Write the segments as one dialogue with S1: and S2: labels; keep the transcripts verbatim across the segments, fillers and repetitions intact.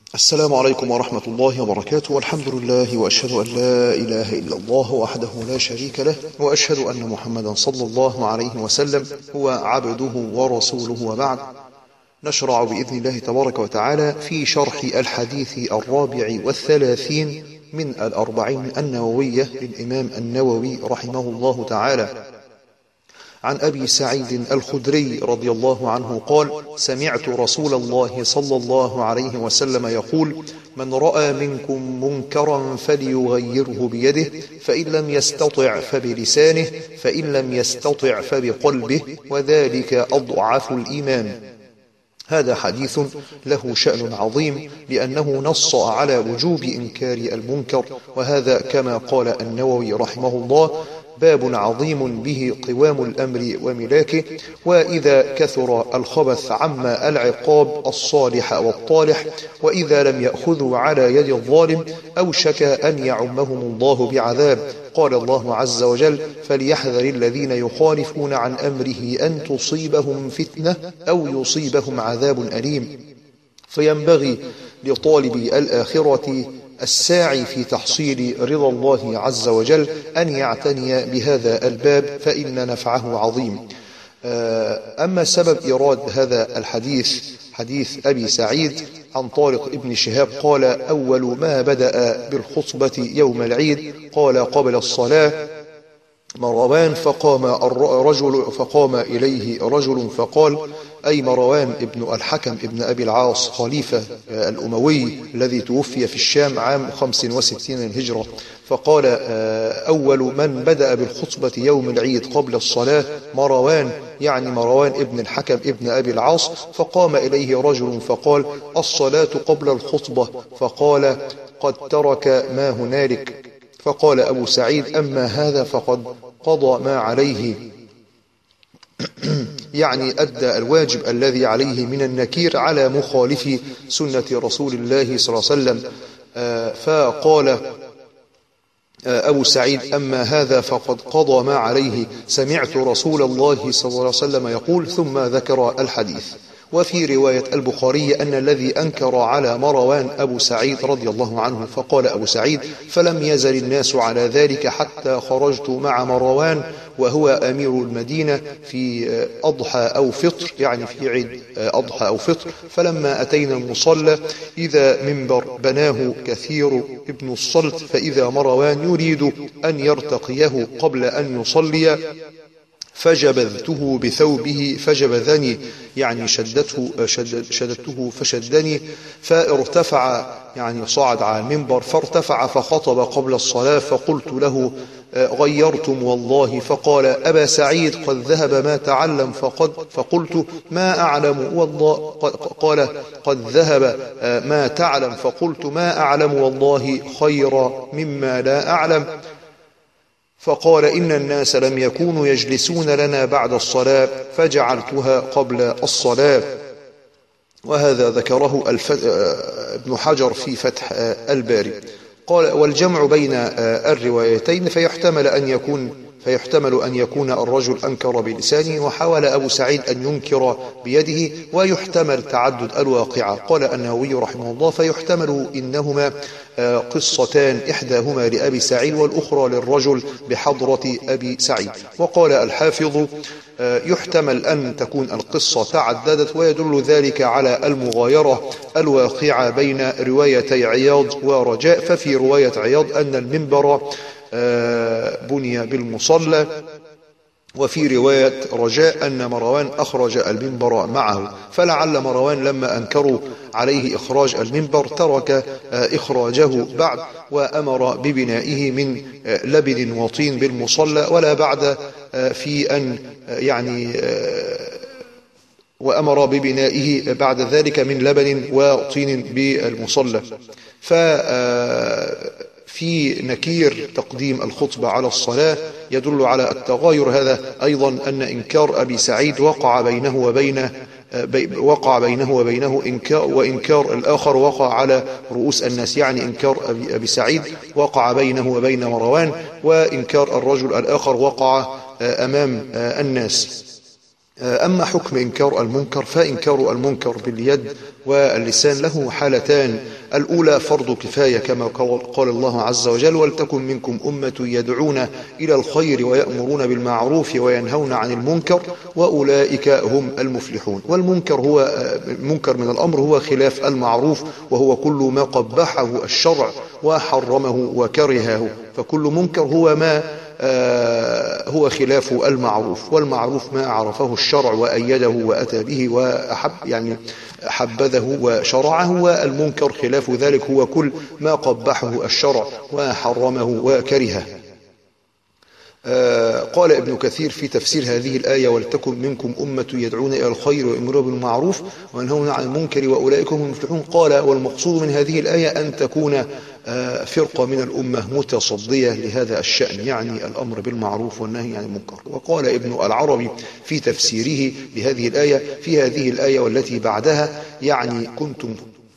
S1: السلام عليكم ورحمة الله وبركاته، والحمد لله، وأشهد أن لا إله إلا الله وحده لا شريك له، وأشهد أن محمدا صلى الله عليه وسلم هو عبده ورسوله، وبعد. نشرع بإذن الله تبارك وتعالى في شرح الحديث الرابع والثلاثين من الأربعين النووية للإمام النووي رحمه الله تعالى، عن أبي سعيد الخدري رضي الله عنه قال: سمعت رسول الله صلى الله عليه وسلم يقول: من رأى منكم منكرا فليغيره بيده، فإن لم يستطع فبلسانه، فإن لم يستطع فبقلبه، وذلك أضعف الإيمان. هذا حديث له شأن عظيم، لأنه نص على وجوب إنكار المنكر، وهذا كما قال النووي رحمه الله باب عظيم به قوام الأمر وملاكه، وإذا كثر الخبث عما العقاب الصالح والطالح، وإذا لم يأخذوا على يد الظالم أوشك أن يعمهم الله بعذاب. قال الله عز وجل: فليحذر الذين يخالفون عن أمره أن تصيبهم فتنة أو يصيبهم عذاب أليم. فينبغي لطالب الآخرة الساعي في تحصيل رضا الله عز وجل أن يعتني بهذا الباب، فإن نفعه عظيم. أما سبب إيراد هذا الحديث، حديث أبي سعيد عن طارق ابن شهاب قال: أول ما بدأ بالخطبة يوم العيد قال قبل الصلاة: مروان فقام رجل فقام إليه رجل فقال، أي مروان ابن الحكم ابن أبي العاص خليفة الأموي الذي توفي في الشام عام خمس وستين الهجرة، فقال: أول من بدأ بالخطبة يوم العيد قبل الصلاة مروان، يعني مروان ابن الحكم ابن أبي العاص. فقام إليه رجل فقال: الصلاة قبل الخطبة، فقال: قد ترك ما هنالك. فقال أبو سعيد: أما هذا فقد قضى ما عليه، يعني أدى الواجب الذي عليه من النكير على مخالف سنة رسول الله صلى الله عليه وسلم. فقال أبو سعيد: أما هذا فقد قضى ما عليه، سمعت رسول الله صلى الله عليه وسلم يقول، ثم ذكر الحديث. وفي رواية البخاري أن الذي أنكر على مروان أبو سعيد رضي الله عنه. فقال أبو سعيد: فلم يزل الناس على ذلك حتى خرجت مع مروان وهو أمير المدينة في أضحى أو فطر، يعني في عيد أضحى أو فطر. فلما أتينا المصلى إذا منبر بناه كثير ابن الصلت، فإذا مروان يريد أن يرتقيه قبل أن يصلي، فجبذته بثوبه فجبذني، يعني شدته شدد شددته فشدني، فارتفع، يعني صعد على المنبر فارتفع فخطب قبل الصلاة، فقلت له: غيرتم والله. فقال: أبا سعيد قد ذهب ما تعلم. فقد فقلت: ما أعلم والله. قال: قد ذهب ما تعلم. فقلت: ما أعلم والله خيرا مما لا أعلم. فقال: إن الناس لم يكونوا يجلسون لنا بعد الصلاة فجعلتها قبل الصلاة. وهذا ذكره ابن حجر في فتح الباري. قال: والجمع بين الروايتين فيحتمل أن يكون فيحتمل أن يكون الرجل أنكر بلسانه وحاول أبو سعيد أن ينكر بيده، ويحتمل تعدد الواقعة. قال النووي رحمه الله: فيحتمل إنهما قصتان، إحداهما لأبي سعيد والأخرى للرجل بحضرة أبي سعيد. وقال الحافظ: يحتمل أن تكون القصة تعددت، ويدل ذلك على المغايرة الواقعة بين روايتي عياض ورجاء. ففي رواية عياض أن المنبر بني بالمصلى، وفي رواية رجاء أن مروان أخرج المنبر معه، فلعل مروان لما أنكروا عليه إخراج المنبر ترك إخراجه بعد، وأمر ببنائه من لبن وطين بالمصلى، ولا بعد في أن يعني وأمر ببنائه بعد ذلك من لبن وطين بالمصلى. ف في نكير تقديم الخطبة على الصلاة يدل على التغاير. هذا أيضا أن إنكار أبي سعيد وقع بينه وبين وقع بينه وبينه إنكار، وإنكار الآخر وقع على رؤوس الناس، يعني إنكار أبي, أبي سعيد وقع بينه وبين مروان، وإنكار الرجل الآخر وقع أمام الناس. أما حكم إنكار المنكر فإنكار المنكر باليد واللسان له حالتان. الأولى فرض كفاية كما قال الله عز وجل: ولتكن منكم أمة يدعون إلى الخير ويأمرون بالمعروف وينهون عن المنكر وأولئك هم المفلحون. والمنكر هو المنكر من الأمر هو خلاف المعروف، وهو كل ما قبحه الشرع وحرمه وكرهه، فكل منكر هو ما هو خلاف المعروف، والمعروف ما عرفه الشرع وأيده وأتى به وأحب يعني حبذه وشرعه، والمنكر خلاف ذلك هو كل ما قبحه الشرع وحرمه وكرهه. آه قال ابن كثير في تفسير هذه الآية: ولتكن منكم أمة يدعون إلى الخير ويأمرون بالمعروف وينهون عن المنكر وأولئك هم المفلحون. قال: والمقصود من هذه الآية أن تكون آه فرقة من الأمة متصدية لهذا الشأن، يعني الأمر بالمعروف والنهي عن المنكر. وقال ابن العربي في تفسيره لهذه الآية: في هذه الآية والتي بعدها يعني كنتم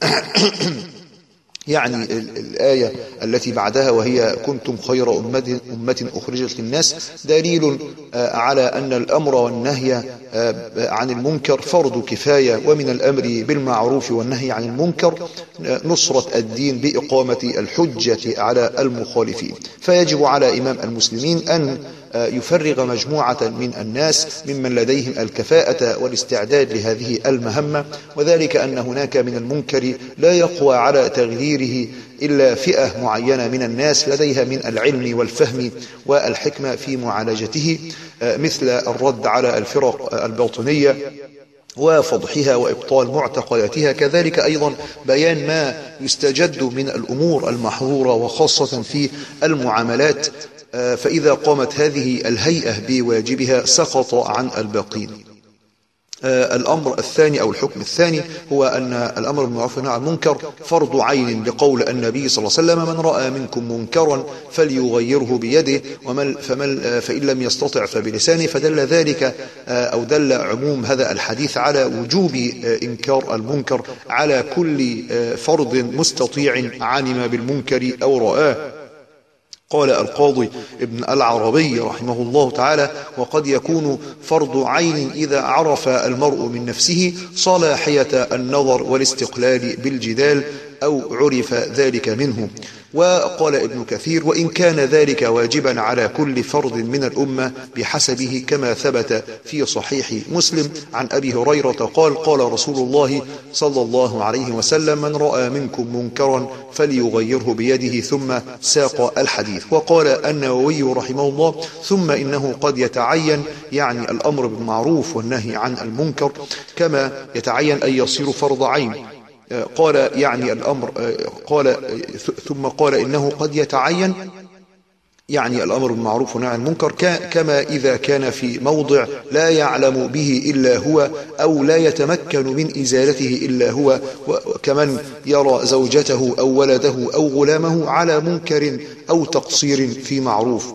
S1: يعني الآية التي بعدها وهي كنتم خير أمة, أمة أخرجت للناس دليل على أن الأمر والنهي عن المنكر فرض كفاية، ومن الأمر بالمعروف والنهي عن المنكر نصرة الدين بإقامة الحجة على المخالفين. فيجب على إمام المسلمين أن يفرغ مجموعة من الناس ممن لديهم الكفاءة والاستعداد لهذه المهمة، وذلك أن هناك من المنكر لا يقوى على تغييره إلا فئة معينة من الناس لديها من العلم والفهم والحكمة في معالجته، مثل الرد على الفرق الباطنية وفضحها وإبطال معتقداتها، كذلك أيضا بيان ما يستجد من الأمور المحظورة وخاصة في المعاملات، فإذا قامت هذه الهيئة بواجبها سقط عن الباقين. الأمر الثاني أو الحكم الثاني هو أن الأمر بالمعروف والنهي عن المنكر فرض عين، لقول النبي صلى الله عليه وسلم: من رأى منكم منكرا فليغيره بيده ومن فمن فإن لم يستطع فبلسانه. فدل ذلك أو دل عموم هذا الحديث على وجوب إنكار المنكر على كل فرد مستطيع علم بالمنكر أو رآه. قال القاضي ابن العربي رحمه الله تعالى: وقد يكون فرض عين إذا عرف المرء من نفسه صلاحية النظر والاستقلال بالجدال أو عرف ذلك منه. وقال ابن كثير: وإن كان ذلك واجبا على كل فرد من الأمة بحسبه، كما ثبت في صحيح مسلم عن أبي هريرة قال: قال رسول الله صلى الله عليه وسلم: من رأى منكم منكرا فليغيره بيده، ثم ساق الحديث. وقال النووي رحمه الله: ثم إنه قد يتعين يعني الأمر بالمعروف والنهي عن المنكر كما يتعين أن يصير فرض عين. قال يعني الأمر قال ثم قال إنه قد يتعين يعني الأمر بالمعروف والنهي عن المنكر كما إذا كان في موضع لا يعلم به إلا هو أو لا يتمكن من إزالته إلا هو، كمن يرى زوجته أو ولده أو غلامه على منكر أو تقصير في معروف.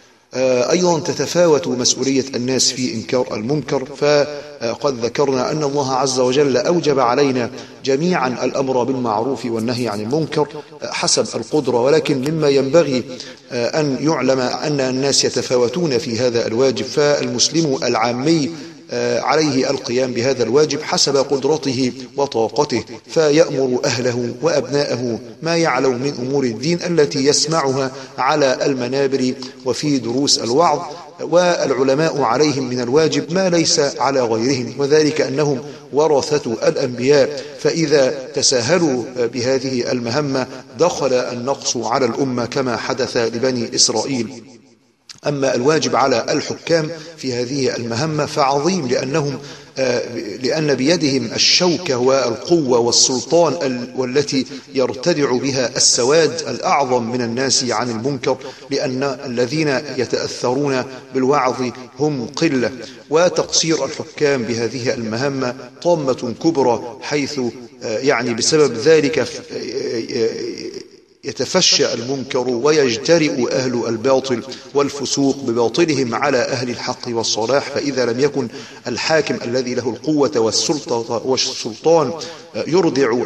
S1: أيضا تتفاوت مسؤولية الناس في إنكار المنكر، فقد ذكرنا أن الله عز وجل أوجب علينا جميعا الأمر بالمعروف والنهي عن المنكر حسب القدرة، ولكن مما ينبغي أن يعلم أن الناس يتفاوتون في هذا الواجب، فالمسلم العامي عليه القيام بهذا الواجب حسب قدرته وطاقته، فيأمر أهله وأبناءه ما يعلم من أمور الدين التي يسمعها على المنابر وفي دروس الوعظ، والعلماء عليهم من الواجب ما ليس على غيرهم، وذلك أنهم ورثة الأنبياء، فإذا تساهلوا بهذه المهمة دخل النقص على الأمة كما حدث لبني إسرائيل. أما الواجب على الحكام في هذه المهمة فعظيم، لأنهم لأن بيدهم الشوكة والقوة والسلطان والتي يرتدع بها السواد الأعظم من الناس عن المنكر، لأن الذين يتأثرون بالوعظ هم قلة. وتقصير الحكام بهذه المهمة طامة كبرى، حيث يعني بسبب ذلك يتفشى المنكر ويجترئ أهل الباطل والفسوق بباطلهم على أهل الحق والصلاح، فإذا لم يكن الحاكم الذي له القوة والسلطة والسلطان يردع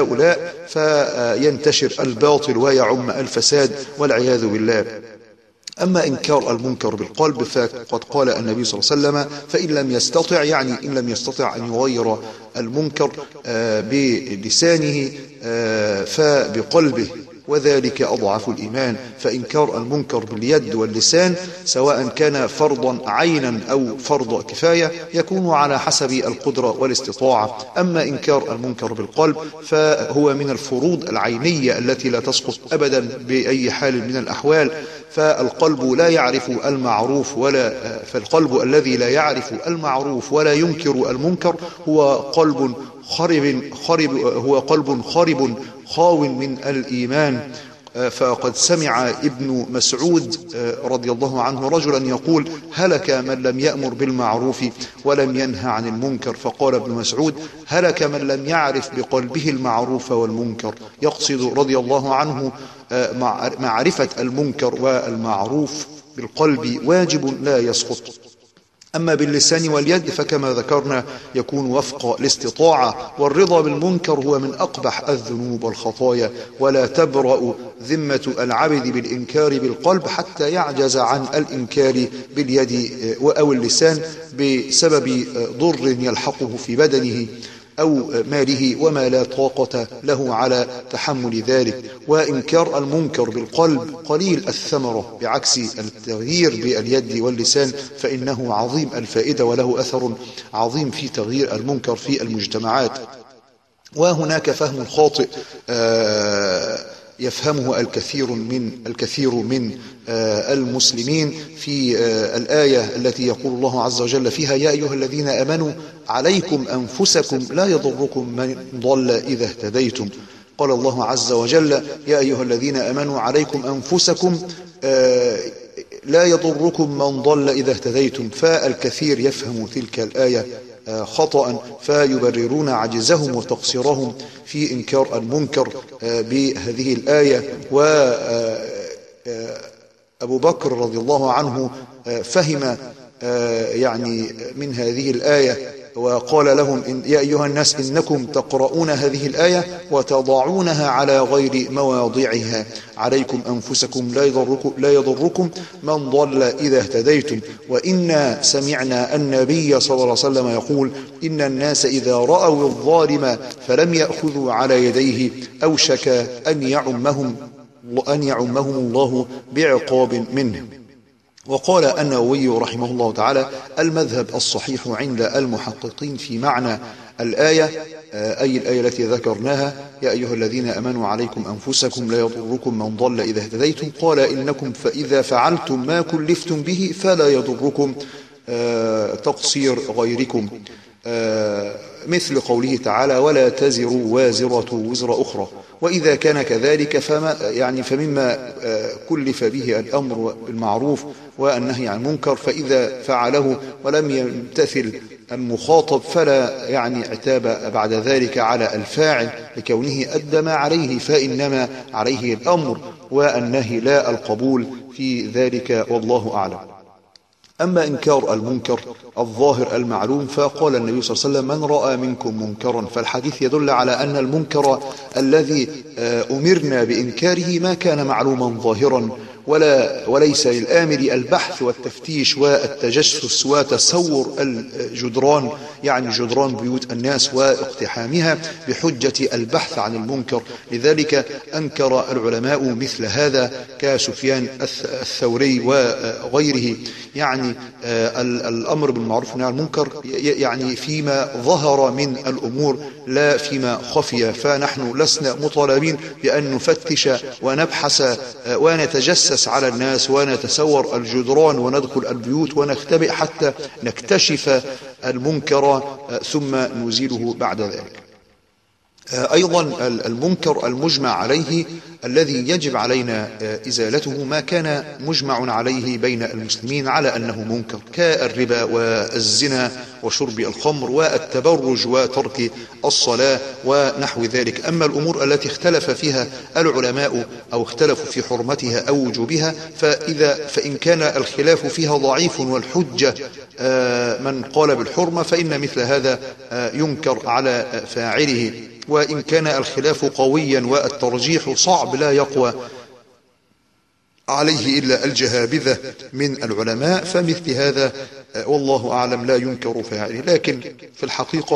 S1: هؤلاء فينتشر الباطل ويعم الفساد والعياذ بالله. أما إنكار المنكر بالقلب فقد قال النبي صلى الله عليه وسلم: فإن لم يستطع، يعني إن لم يستطع أن يغير المنكر بلسانه فبقلبه، وذلك أضعف الإيمان. فإنكار المنكر باليد واللسان سواء كان فرضا عينا أو فرض كفاية يكون على حسب القدرة والاستطاعة. أما إنكار المنكر بالقلب فهو من الفروض العينية التي لا تسقط أبدا بأي حال من الأحوال. فالقلب لا يعرف المعروف ولا فالقلب الذي لا يعرف المعروف ولا ينكر المنكر هو قلب خرب خرب هو قلب خرب خاو من الإيمان. فقد سمع ابن مسعود رضي الله عنه رجلا يقول: هلك من لم يأمر بالمعروف ولم ينهى عن المنكر. فقال ابن مسعود: هلك من لم يعرف بقلبه المعروف والمنكر. يقصد رضي الله عنه معرفة المنكر والمعروف بالقلب واجب لا يسقط. أما باللسان واليد فكما ذكرنا يكون وفق الاستطاعة. والرضا بالمنكر هو من أقبح الذنوب والخطايا، ولا تبرأ ذمة العبد بالإنكار بالقلب حتى يعجز عن الإنكار باليد أو اللسان بسبب ضر يلحقه في بدنه أو ماله وما لا طاقة له على تحمل ذلك. وإنكار المنكر بالقلب قليل الثمرة بعكس التغيير باليد واللسان، فإنه عظيم الفائدة وله أثر عظيم في تغيير المنكر في المجتمعات. وهناك فهم خاطئ يفهمه الكثير من الكثير من المسلمين في الآية التي يقول الله عز وجل فيها: يا أيها الذين آمنوا عليكم أنفسكم لا يضركم من ضل إذا اهتديتم. قال الله عز وجل: يا أيها الذين آمنوا عليكم أنفسكم لا يضركم من ضل إذا اهتديتم. فالكثير يفهم تلك الآية خطأ فيبررون عجزهم وتقصيرهم في إنكار المنكر بهذه الآية. وأبو بكر رضي الله عنه فهم يعني من هذه الآية وقال لهم: إن يا أيها الناس إنكم تقرؤون هذه الآية وتضعونها على غير مواضعها، عليكم أنفسكم لا يضركم, لا يضركم من ضل إذا اهتديتم. وإنا سمعنا النبي صلى الله عليه وسلم يقول: إن الناس إذا رأوا الظالم فلم يأخذوا على يديه أوشك أن يعمهم, أن يعمهم الله بعقاب منه. وقال النووي رحمه الله تعالى: المذهب الصحيح عند المحققين في معنى الآية، أي الآية التي ذكرناها: يا أيها الذين آمنوا عليكم أنفسكم لا يضركم من ضل إذا اهتديتم، قال: إنكم فإذا فعلتم ما كلفتم به فلا يضركم تقصير غيركم، مثل قوله تعالى: ولا تزر وازرة وزر أخرى. وإذا كان كذلك فما يعني فمما كلف به الأمر بالمعروف والنهي عن المنكر، فإذا فعله ولم يمتثل المخاطب فلا يعني عتاب بعد ذلك على الفاعل لكونه أدى ما عليه، فإنما عليه الأمر والنهي لا القبول في ذلك، والله أعلم. أما إنكار المنكر الظاهر المعلوم فقال النبي صلى الله عليه وسلم: من رأى منكم منكرا. فالحديث يدل على أن المنكر الذي أمرنا بإنكاره ما كان معلوما ظاهرا، ولا وليس للآمر البحث والتفتيش والتجسس وتسور الجدران، يعني جدران بيوت الناس واقتحامها بحجة البحث عن المنكر. لذلك أنكر العلماء مثل هذا كسفيان الثوري وغيره، يعني الأمر بالمعروف والنهي عن المنكر يعني فيما ظهر من الأمور لا فيما خفي. فنحن لسنا مطالبين بأن نفتش ونبحث ونتجسس على الناس ونتسور الجدران وندخل البيوت ونختبئ حتى نكتشف المنكر ثم نزيله بعد ذلك. أيضا المنكر المجمع عليه الذي يجب علينا إزالته ما كان مجمع عليه بين المسلمين على أنه منكر، كالربا والزنا وشرب الخمر والتبرج وترك الصلاة ونحو ذلك. أما الأمور التي اختلف فيها العلماء أو اختلفوا في حرمتها أو وجوبها فإذا فإن كان الخلاف فيها ضعيف والحجة من قال بالحرمة فإن مثل هذا ينكر على فاعله، وإن كان الخلاف قويا والترجيح صعب لا يقوى عليه إلا الجهابذة من العلماء، فمثل هذا والله أعلم لا ينكر فاعله. لكن في الحقيقة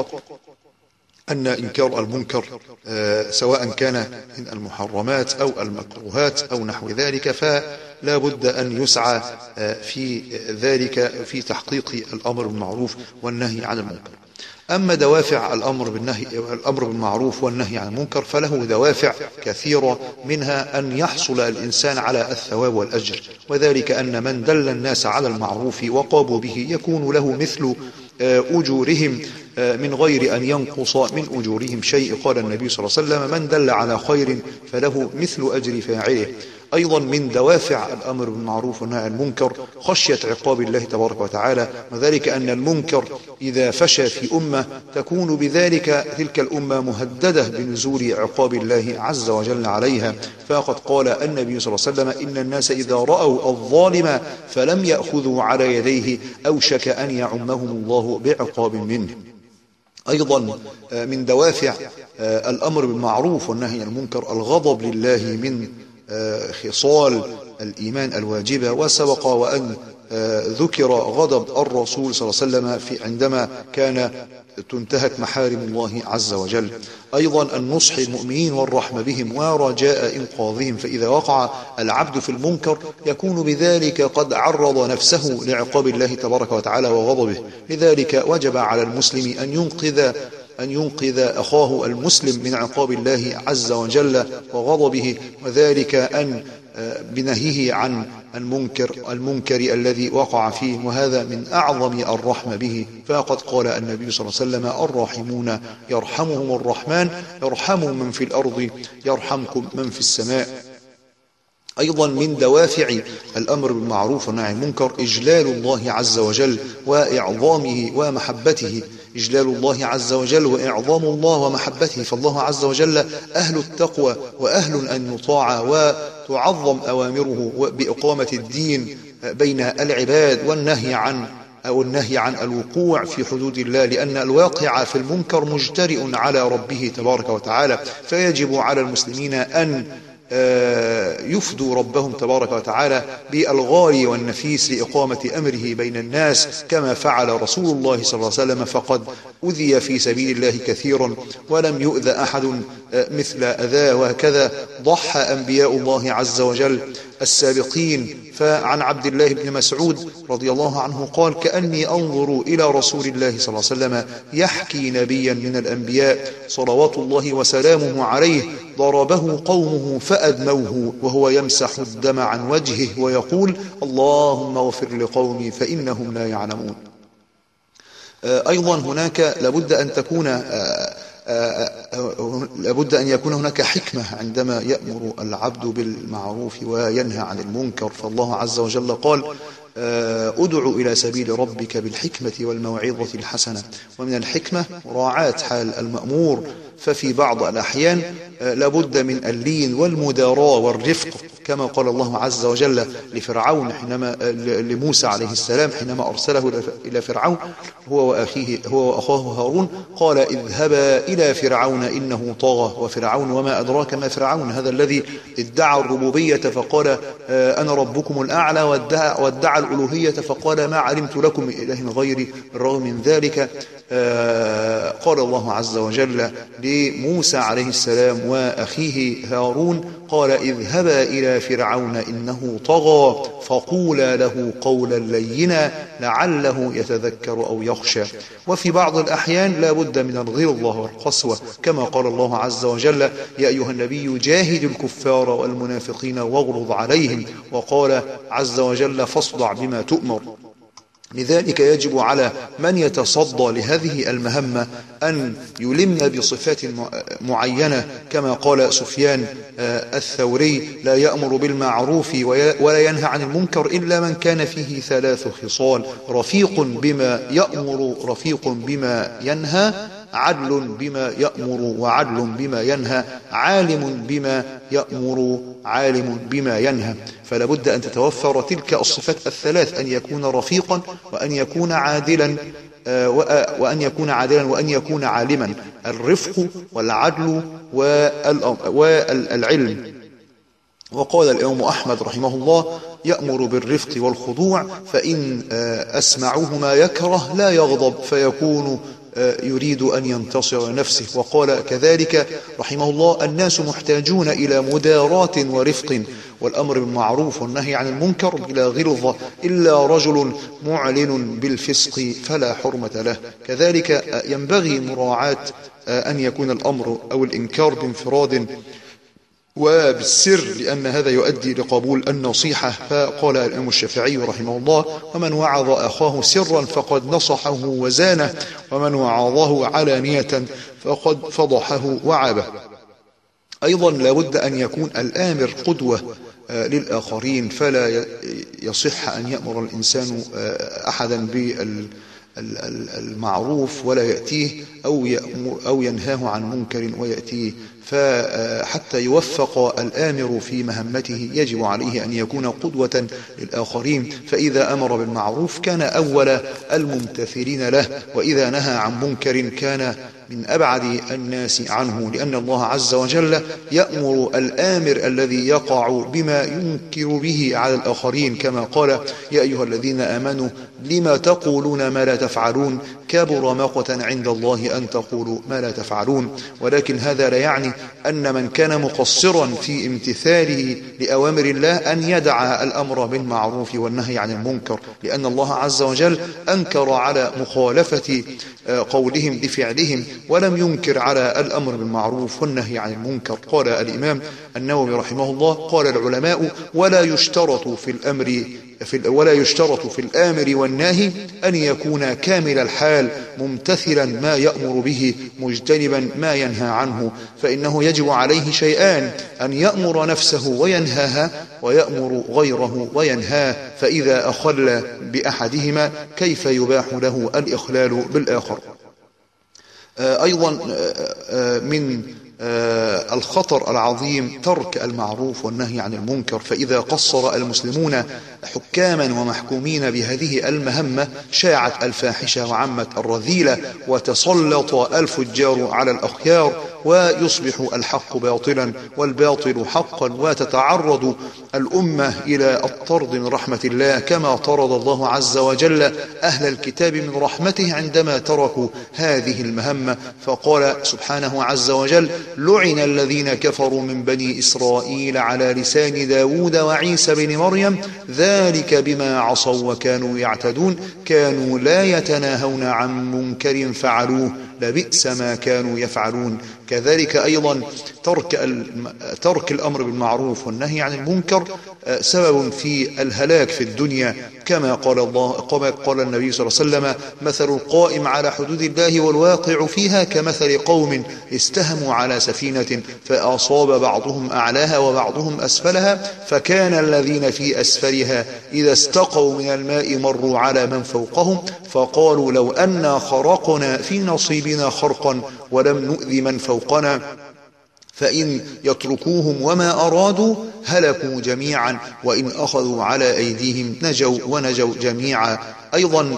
S1: أن إنكار المنكر سواء كان من المحرمات أو المكروهات أو نحو ذلك فلا بد أن يسعى في ذلك في تحقيق الأمر بالمعروف والنهي عن المنكر. أما دوافع الأمر بالنهي الأمر بالمعروف والنهي عن المنكر فله دوافع كثيرة، منها أن يحصل الإنسان على الثواب والأجر، وذلك أن من دل الناس على المعروف وقاموا به يكون له مثل أجورهم من غير أن ينقص من أجورهم شيء. قال النبي صلى الله عليه وسلم: من دل على خير فله مثل أجر فاعله. أيضا من دوافع الأمر بالمعروف والنهي عن المنكر خشية عقاب الله تبارك وتعالى، وذلك أن المنكر إذا فشى في أمة تكون بذلك تلك الأمة مهددة بنزول عقاب الله عز وجل عليها. فقد قال النبي صلى الله عليه وسلم: إن الناس إذا رأوا الظالم فلم يأخذوا على يديه أوشك أن يعمهم الله بعقاب منه. أيضا من دوافع الأمر بالمعروف والنهي عن المنكر الغضب لله من خصال الإيمان الواجبة، وسبق وأن ذكر غضب الرسول صلى الله عليه وسلم في عندما كان تنتهك محارم الله عز وجل. أيضا النصح المؤمنين والرحمة بهم ورجاء إنقاذهم، فإذا وقع العبد في المنكر يكون بذلك قد عرض نفسه لعقاب الله تبارك وتعالى وغضبه. لذلك وجب على المسلم أن ينقذ أن ينقذ أخاه المسلم من عقاب الله عز وجل وغضبه، وذلك أن بنهيه عن المنكر المنكر الذي وقع فيه، وهذا من أعظم الرحمة به. فقد قال النبي صلى الله عليه وسلم: الراحمون يرحمهم الرحمن يرحموا من في الأرض يرحمكم من في السماء. أيضا من دوافع الأمر بالمعروف والنهي عن المنكر إجلال الله عز وجل وإعظامه ومحبته. إجلال الله عز وجل وإعظام الله ومحبته، فالله عز وجل أهل التقوى وأهل أن يطاع وتعظم أوامره بإقامة الدين بين العباد، والنهي عن أو النهي عن الوقوع في حدود الله، لأن الواقع في المنكر مجترئ على ربه تبارك وتعالى، فيجب على المسلمين أن يفدوا ربهم تبارك وتعالى بالغالي والنفيس لإقامة أمره بين الناس، كما فعل رسول الله صلى الله عليه وسلم، فقد أذي في سبيل الله كثيرا ولم يؤذى أحد مثل أذاه، وهكذا ضحى أنبياء الله عز وجل السابقين. فعن عبد الله بن مسعود رضي الله عنه قال: كأني أنظر إلى رسول الله صلى الله عليه وسلم يحكي نبيا من الأنبياء صلوات الله وسلامه عليه ضربه قومه فأدموه وهو يمسح الدم عن وجهه ويقول: اللهم اغفر لقومي فإنهم لا يعلمون. أيضا هناك لابد أن تكون لابد أن يكون هناك حكمة عندما يأمر العبد بالمعروف وينهى عن المنكر، فالله عز وجل قال: ادع إلى سبيل ربك بالحكمة والموعظة الحسنة. ومن الحكمة مراعاة حال المأمور، ففي بعض الأحيان لابد من اللين والمداراة والرفق، كما قال الله عز وجل لفرعون حينما لموسى عليه السلام حينما أرسله إلى فرعون هو وأخيه هو وأخاه هارون، قال: اذهبا إلى فرعون إنه طغى. وفرعون وما أدراك ما فرعون، هذا الذي ادعى الربوبية فقال أنا ربكم الأعلى، وادعى, وادعى الألوهية فقال ما علمت لكم من إله غيري. بالرغم من ذلك قال الله عز وجل لموسى عليه السلام وأخيه هارون، قال: اذهبا إلى فرعون إنه طغى فقولا له قولا لينا لعله يتذكر أو يخشى. وفي بعض الأحيان لا بد من الغلظة والقسوة، كما قال الله عز وجل: يا أيها النبي جاهد الكفار والمنافقين واغلظ عليهم. وقال عز وجل: فاصدع بما تؤمر. لذلك يجب على من يتصدى لهذه المهمة أن يلم بصفات معينة، كما قال سفيان الثوري: لا يأمر بالمعروف ولا ينهى عن المنكر إلا من كان فيه ثلاث خصال: رفيق بما يأمر رفيق بما ينهى، عدل بما يأمر وعدل بما ينهى، عالم بما يأمر عالم بما ينهى. فلا بد أن تتوفر تلك الصفات الثلاث: أن يكون رفيقا وأن يكون عادلا وأن يكون عادلا وأن يكون عالما. الرفق والعدل والعلم. وقال الإمام أحمد رحمه الله: يأمر بالرفق والخضوع، فإن أسمعه ما يكره لا يغضب فيكون يريد أن ينتصر نفسه. وقال كذلك رحمه الله: الناس محتاجون إلى مداراة ورفق، والأمر بالمعروف والنهي عن المنكر بلا غلظة، إلا رجل معلن بالفسق فلا حرمة له. كذلك ينبغي مراعاة أن يكون الأمر أو الإنكار بانفراد وبالسر، لأن هذا يؤدي لقبول النصيحة. فقال الإمام الشافعي رحمه الله: ومن وعظ أخاه سرا فقد نصحه وزانه، ومن وعظه علانية فقد فضحه وعابه. أيضا لابد أن يكون الآمر قدوة للآخرين، فلا يصح أن يأمر الإنسان أحدا بالمعروف ولا يأتيه، أو يأمر أو ينهاه عن منكر ويأتيه. فحتى يوفق الآمر في مهمته يجب عليه أن يكون قدوة للآخرين، فإذا أمر بالمعروف كان أول الممتثلين له، وإذا نهى عن منكر كان من أبعد الناس عنه، لأن الله عز وجل يأمر الآمر الذي يقع بما ينكر به على الآخرين، كما قال: يا أيها الذين آمنوا لما تقولون ما لا تفعلون، كبر مقتا عند الله أن تقولوا ما لا تفعلون. ولكن هذا لا يعني أن من كان مقصرا في امتثاله لأوامر الله أن يدع الأمر بالمعروف والنهي عن المنكر، لأن الله عز وجل أنكر على مخالفة قولهم بفعلهم، ولم ينكر على الأمر بالمعروف والنهي عن المنكر. قال الإمام النووي رحمه الله: قال العلماء: ولا يشترط في الأمر في ولا يشترط في الآمر والناهي أن يكون كامل الحال ممتثلا ما يأمر به مجتنبا ما ينهى عنه، فإنه يجب عليه شيئان: أن يأمر نفسه وينهاها، ويأمر غيره وينهاه، فإذا أخل بأحدهما كيف يباح له الإخلال بالآخر. أيضا من الخطر العظيم ترك المعروف والنهي عن المنكر، فإذا قصر المسلمون حكاما ومحكومين بهذه المهمة شاعت الفاحشة وعمت الرذيلة، وتسلط الفجار على الأخيار، ويصبح الحق باطلا والباطل حقا، وتتعرض الأمة إلى الطرد من رحمة الله، كما طرد الله عز وجل أهل الكتاب من رحمته عندما تركوا هذه المهمة. فقال سبحانه عز وجل: لعن الذين كفروا من بني إسرائيل على لسان داود وعيسى بن مريم ذلك بما عصوا وكانوا يعتدون كانوا لا يتناهون عن منكر فعلوه لبئس ما كانوا يفعلون. كذلك أيضا ترك ترك الأمر بالمعروف والنهي عن المنكر سبب في الهلاك في الدنيا، كما قال الله كما قال النبي صلى الله عليه وسلم: مثل القائم على حدود الله والواقع فيها كمثل قوم استهموا على سفينة فأصاب بعضهم أعلاها وبعضهم أسفلها، فكان الذين في أسفلها إذا استقوا من الماء مروا على من فوقهم فقالوا لو أنا خرقنا في نصيبنا خرقا ولم نؤذي من فوقنا، فإن يتركوهم وما أرادوا هلكوا جميعا، وإن أخذوا على أيديهم نجوا ونجوا جميعا. أيضا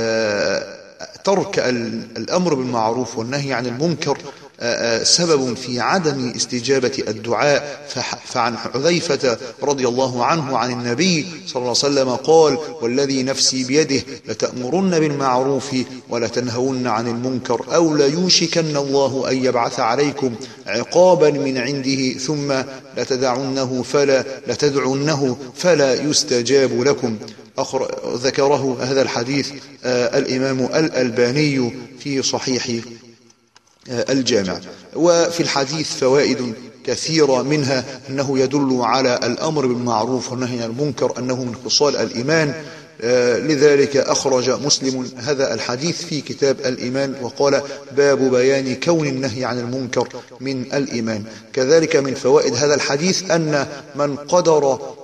S1: ترك الأمر بالمعروف والنهي عن المنكر سبب في عدم استجابة الدعاء. فعن حذيفة رضي الله عنه عن النبي صلى الله عليه وسلم قال: والذي نفسي بيده لتأمرن بالمعروف ولتنهون عن المنكر أو ليوشكن الله أن يبعث عليكم عقابا من عنده ثم لتدعنه فلا, لتدعنه فلا يستجاب لكم. ذكره هذا الحديث الإمام الألباني في صحيح الجامع. وفي الحديث فوائد كثيرة، منها أنه يدل على الأمر بالمعروف والنهي عن المنكر أنه من خصال الإيمان، لذلك أخرج مسلم هذا الحديث في كتاب الإيمان وقال: باب بيان كون النهي عن المنكر من الإيمان. كذلك من فوائد هذا الحديث أن من قدر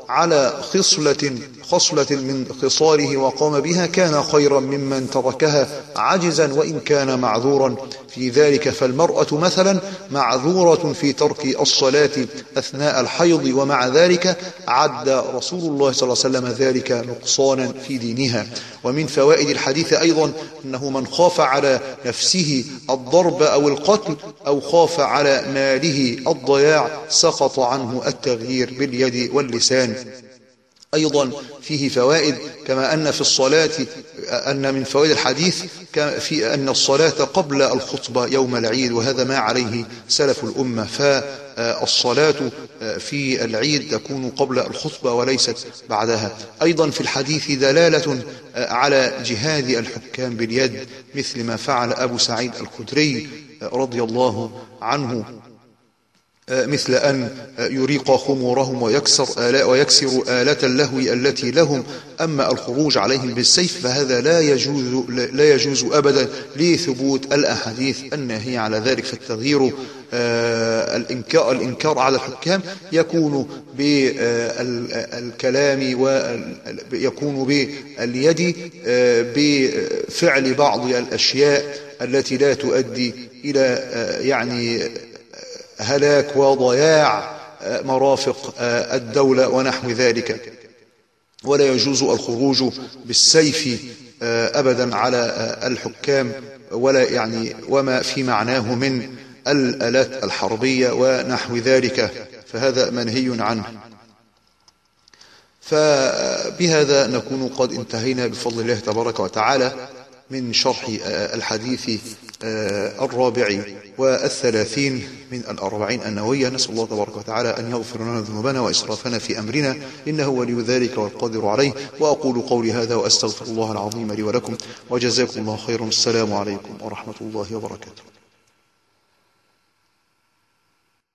S1: على خصلة خصلة من خصاله وقام بها كان خيرا ممن تركها عجزا وإن كان معذورا في ذلك. فالمرأة مثلا معذورة في ترك الصلاة أثناء الحيض، ومع ذلك عد رسول الله صلى الله عليه وسلم ذلك نقصانا في دينها. ومن فوائد الحديث أيضا أنه من خاف على نفسه الضرب أو القتل أو خاف على ماله الضياع سقط عنه التغيير باليد واللسان. أيضا فيه فوائد كما أن في الصلاة أن من فوائد الحديث في أن الصلاة قبل الخطبة يوم العيد، وهذا ما عليه سلف الأمة، فالصلاة في العيد تكون قبل الخطبة وليست بعدها. أيضا في الحديث دلالة على جهاد الحكام باليد مثل ما فعل أبو سعيد الخدري رضي الله عنه، مثل أن يريق خمورهم ويكسر آلاء ويكسر آلة اللهو التي لهم. أما الخروج عليهم بالسيف فهذا لا يجوز لا يجوز أبدا لثبوت الأحاديث الناهية على ذلك. فالتغيير الإنكار الإنكار على الحكام يكون بالكلام ويكون باليد بفعل بعض الأشياء التي لا تؤدي إلى يعني هلاك وضياع مرافق الدولة ونحو ذلك. ولا يجوز الخروج بالسيف أبدا على الحكام ولا يعني وما في معناه من الآلات الحربية ونحو ذلك، فهذا منهي عنه. فبهذا نكون قد انتهينا بفضل الله تبارك وتعالى من شرح الحديث الرابع والثلاثين من الأربعين النووية. نسأل الله تبارك وتعالى أن يغفر لنا ذنوبنا وإسرافنا في أمرنا، إنه ولي ذلك والقادر عليه. وأقول قولي هذا وأستغفر الله العظيم لي ولكم، وجزاكم الله خيرا. السلام عليكم ورحمة الله وبركاته.